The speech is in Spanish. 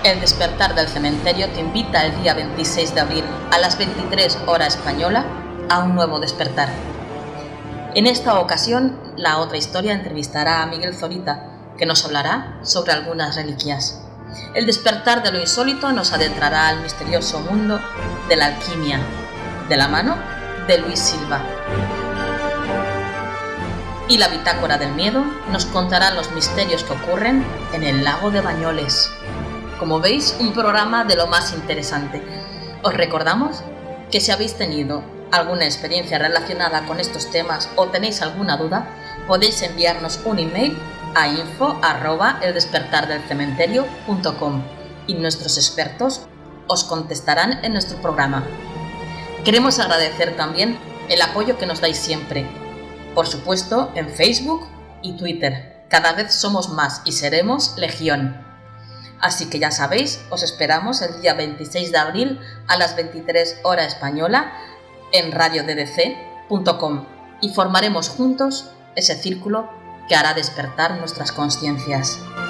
El Despertar del Cementerio te invita el día 26 de abril a las 23 horas española a un nuevo despertar. En esta ocasión, La Otra Historia entrevistará a Miguel Zorita, que nos hablará sobre algunas reliquias. El Despertar de lo Insólito nos adentrará al misterioso mundo de la alquimia, de la mano de Luis Silva. Y la Bitácora del Miedo nos contará los misterios que ocurren en el lago de Bañoles. Como veis, un programa de lo más interesante. Os recordamos que si habéis tenido alguna experiencia relacionada con estos temas o tenéis alguna duda, podéis enviarnos un email a info@eldespertardelcementerio.com y nuestros expertos os contestarán en nuestro programa. Queremos agradecer también el apoyo que nos dais siempre, por supuesto en Facebook y Twitter. Cada vez somos más y seremos legión. Así que ya sabéis, os esperamos el día 26 de abril a las 23 horas española en radioddc.com y formaremos juntos ese círculo que hará despertar nuestras conciencias.